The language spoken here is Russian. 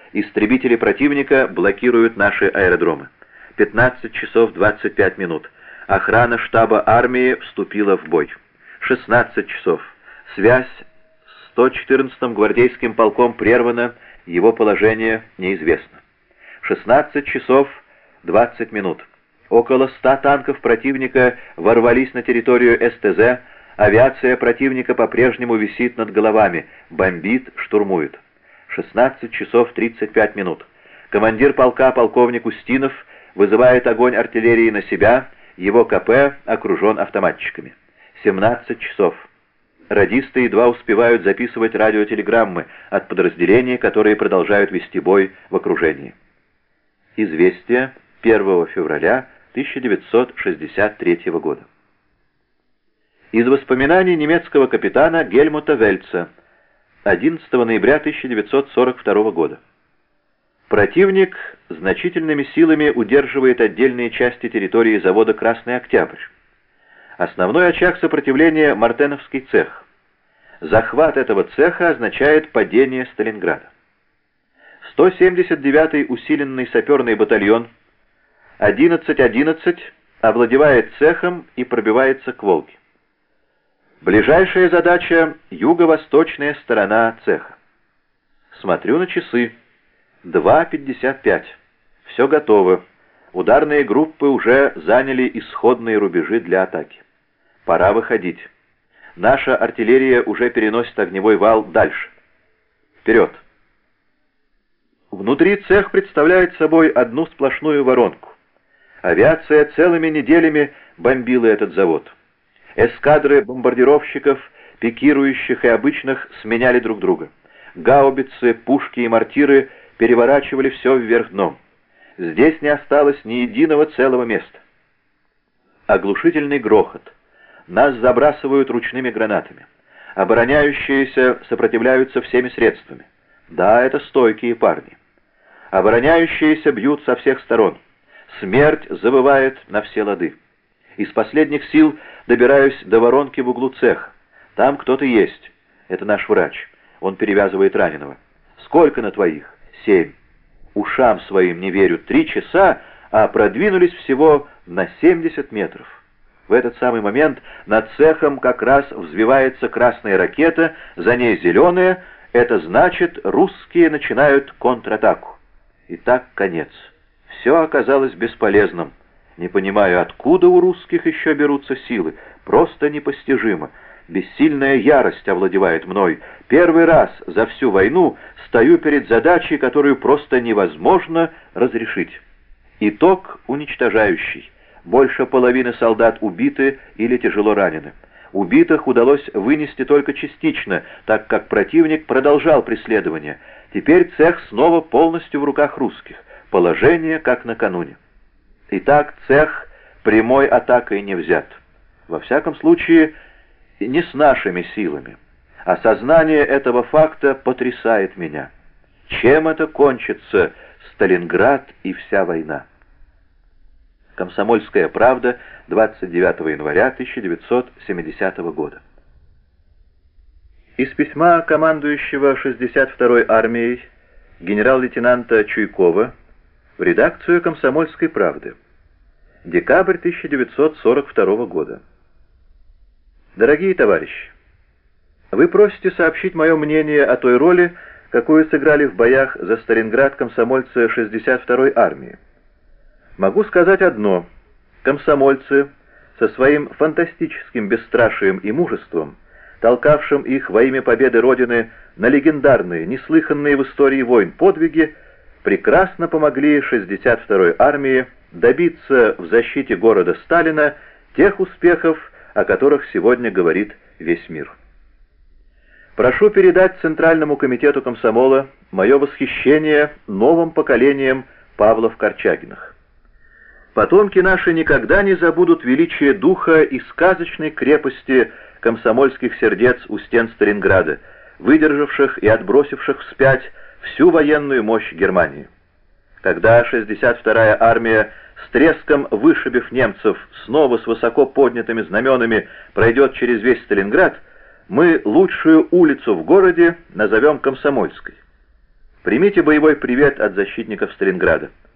Истребители противника блокируют наши аэродромы. 15 часов 25 минут. Охрана штаба армии вступила в бой. 16 часов. Связь с 114-м гвардейским полком прервана, его положение неизвестно. 16 часов 20 минут. Около 100 танков противника ворвались на территорию СТЗ, авиация противника по-прежнему висит над головами, бомбит, штурмует. 16 часов 35 минут. Командир полка, полковник Устинов, вызывает огонь артиллерии на себя, его КП окружен автоматчиками. 17 часов. Радисты едва успевают записывать радиотелеграммы от подразделений, которые продолжают вести бой в окружении. Известие 1 февраля 1963 года. Из воспоминаний немецкого капитана Гельмута Вельца 11 ноября 1942 года. Противник значительными силами удерживает отдельные части территории завода «Красный Октябрь». Основной очаг сопротивления — Мартеновский цех. Захват этого цеха означает падение Сталинграда. 179-й усиленный саперный батальон 11-11 овладевает цехом и пробивается к Волге. Ближайшая задача — юго-восточная сторона цеха. Смотрю на часы. 2:55. Все готово. Ударные группы уже заняли исходные рубежи для атаки. Пора выходить. Наша артиллерия уже переносит огневой вал дальше. Вперед! Внутри цех представляет собой одну сплошную воронку. Авиация целыми неделями бомбила этот завод. Эскадры бомбардировщиков, пикирующих и обычных, сменяли друг друга. Гаубицы, пушки и мортиры переворачивали все вверх дном. Здесь не осталось ни единого целого места. Оглушительный грохот. Нас забрасывают ручными гранатами. Обороняющиеся сопротивляются всеми средствами. Да, это стойкие парни. Обороняющиеся бьют со всех сторон. Смерть завывает на все лады. Из последних сил добираюсь до воронки в углу цеха. Там кто-то есть. Это наш врач. Он перевязывает раненого. Сколько на твоих? 7. Ушам своим не верю. 3 часа, а продвинулись всего на 70 метров. В этот самый момент над цехом как раз взвивается красная ракета, за ней зеленая. Это значит, русские начинают контратаку. И так конец. Все оказалось бесполезным. Не понимаю, откуда у русских еще берутся силы. Просто непостижимо. Бессильная ярость овладевает мной. Первый раз за всю войну стою перед задачей, которую просто невозможно разрешить. Итог уничтожающий. Больше половины солдат убиты или тяжело ранены. Убитых удалось вынести только частично, так как противник продолжал преследование. Теперь цех снова полностью в руках русских. Положение как накануне. Итак, цех прямой атакой не взят. Во всяком случае, не с нашими силами. Осознание этого факта потрясает меня. Чем это кончится, Сталинград и вся война? Комсомольская правда, 29 января 1970 года. Из письма командующего 62-й армией генерал-лейтенанта Чуйкова в редакцию «Комсомольской правды». Декабрь 1942 года. Дорогие товарищи, вы просите сообщить мое мнение о той роли, какую сыграли в боях за Сталинград комсомольцы 62-й армии. Могу сказать одно. Комсомольцы со своим фантастическим бесстрашием и мужеством, толкавшим их во имя победы Родины на легендарные, неслыханные в истории войн подвиги, прекрасно помогли 62-й армии добиться в защите города Сталина тех успехов, о которых сегодня говорит весь мир. Прошу передать Центральному комитету комсомола мое восхищение новым поколением Павлов-Корчагиных. Потомки наши никогда не забудут величие духа и сказочной крепости комсомольских сердец у стен Сталинграда, выдержавших и отбросивших вспять всю военную мощь Германии. Когда 62-я армия, с треском вышибив немцев, снова с высоко поднятыми знаменами пройдет через весь Сталинград, мы лучшую улицу в городе назовем Комсомольской. Примите боевой привет от защитников Сталинграда.